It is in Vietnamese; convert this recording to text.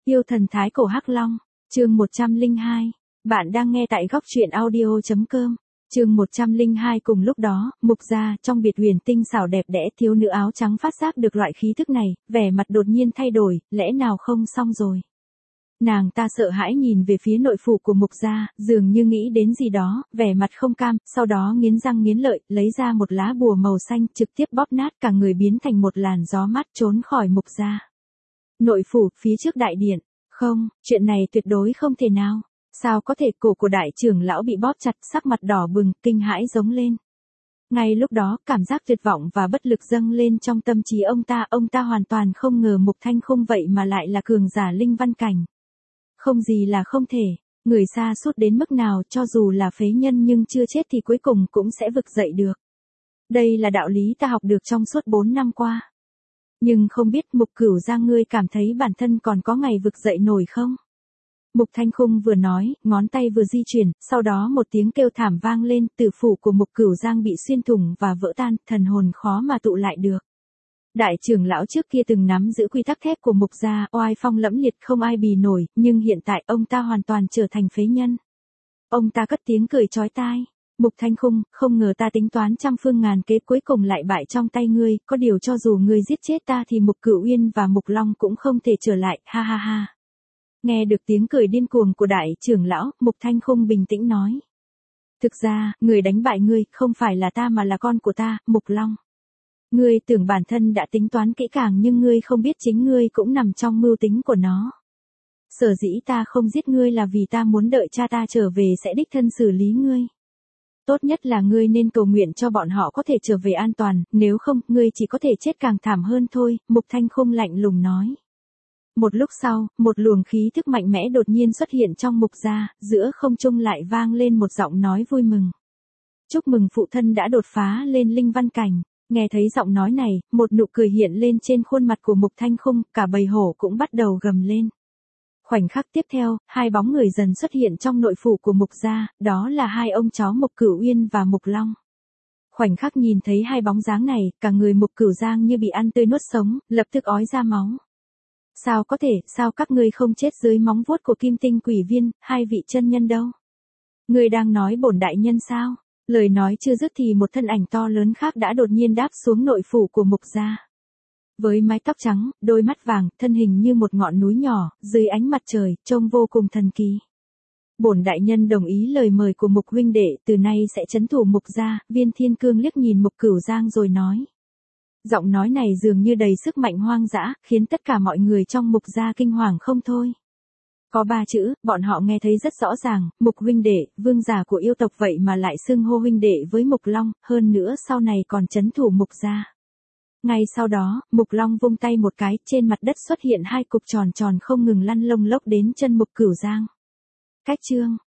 Yêu thần thái cổ Hắc Long, chương 102. Bạn đang nghe tại góc truyện audio.com. Chương 102. Cùng lúc đó, Mục gia trong biệt huyền tinh xảo đẹp đẽ, thiếu nữ áo trắng phát giác được loại khí thức này, vẻ mặt đột nhiên thay đổi, lẽ nào không xong rồi. Nàng ta sợ hãi nhìn về phía nội phủ của Mục gia, dường như nghĩ đến gì đó, vẻ mặt không cam, sau đó nghiến răng nghiến lợi, lấy ra một lá bùa màu xanh, trực tiếp bóp nát, cả người biến thành một làn gió mát trốn khỏi Mục gia. Nội phủ, phía trước đại điện. Không, chuyện này tuyệt đối không thể nào. Sao có thể? Cổ của đại trưởng lão bị bóp chặt, sắc mặt đỏ bừng, kinh hãi giống lên. Ngay lúc đó, cảm giác tuyệt vọng và bất lực dâng lên trong tâm trí ông ta hoàn toàn không ngờ Mục Thanh Khung vậy mà lại là cường giả linh văn cảnh. Không gì là không thể, người sa sút đến mức nào, cho dù là phế nhân nhưng chưa chết thì cuối cùng cũng sẽ vực dậy được. Đây là đạo lý ta học được trong suốt 4 năm qua. Nhưng không biết Mục Cửu Giang, ngươi cảm thấy bản thân còn có ngày vực dậy nổi không? Mục Thanh Khung vừa nói, ngón tay vừa di chuyển, sau đó một tiếng kêu thảm vang lên, tử phủ của Mục Cửu Giang bị xuyên thủng và vỡ tan, thần hồn khó mà tụ lại được. Đại trưởng lão trước kia từng nắm giữ quy tắc thép của Mục gia, oai phong lẫm liệt không ai bì nổi, nhưng hiện tại ông ta hoàn toàn trở thành phế nhân. Ông ta cất tiếng cười chói tai. Mục Thanh Khung, không ngờ ta tính toán trăm phương ngàn kế cuối cùng lại bại trong tay ngươi, có điều cho dù ngươi giết chết ta thì Mục Cửu Uyên và Mục Long cũng không thể trở lại, ha ha ha. Nghe được tiếng cười điên cuồng của đại trưởng lão, Mục Thanh Khung bình tĩnh nói. Thực ra, người đánh bại ngươi không phải là ta mà là con của ta, Mục Long. Ngươi tưởng bản thân đã tính toán kỹ càng nhưng ngươi không biết chính ngươi cũng nằm trong mưu tính của nó. Sở dĩ ta không giết ngươi là vì ta muốn đợi cha ta trở về sẽ đích thân xử lý ngươi. Tốt nhất là ngươi nên cầu nguyện cho bọn họ có thể trở về an toàn, nếu không, ngươi chỉ có thể chết càng thảm hơn thôi, Mục Thanh Khung lạnh lùng nói. Một lúc sau, một luồng khí thức mạnh mẽ đột nhiên xuất hiện trong Mục gia, giữa không trung lại vang lên một giọng nói vui mừng. Chúc mừng phụ thân đã đột phá lên linh văn cảnh. Nghe thấy giọng nói này, một nụ cười hiện lên trên khuôn mặt của Mục Thanh Khung, cả bầy hổ cũng bắt đầu gầm lên. Khoảnh khắc tiếp theo, hai bóng người dần xuất hiện trong nội phủ của Mục gia, đó là hai ông cháu Mục Cửu Uyên và Mục Long. Khoảnh khắc nhìn thấy hai bóng dáng này, cả người Mục Cửu Giang như bị ăn tươi nuốt sống, lập tức ói ra máu. Sao có thể, sao các ngươi không chết dưới móng vuốt của Kim Tinh Quỷ Viên, hai vị chân nhân đâu? Ngươi đang nói bổn đại nhân sao? Lời nói chưa dứt thì một thân ảnh to lớn khác đã đột nhiên đáp xuống nội phủ của Mục gia. Với mái tóc trắng, đôi mắt vàng, thân hình như một ngọn núi nhỏ, dưới ánh mặt trời, trông vô cùng thần kỳ. Bổn đại nhân đồng ý lời mời của Mục huynh đệ, từ nay sẽ trấn thủ Mục gia. Viên Thiên Cương liếc nhìn Mục Cửu Giang rồi nói. Giọng nói này dường như đầy sức mạnh hoang dã, khiến tất cả mọi người trong Mục gia kinh hoàng không thôi. Có 3 chữ, bọn họ nghe thấy rất rõ ràng, Mục huynh đệ, vương giả của yêu tộc vậy mà lại xưng hô huynh đệ với Mục Long, hơn nữa sau này còn trấn thủ Mục gia. Ngay sau đó, Mục Long vung tay một cái, trên mặt đất xuất hiện hai cục tròn tròn không ngừng lăn lông lốc đến chân Mục Cửu Giang. Cách chương,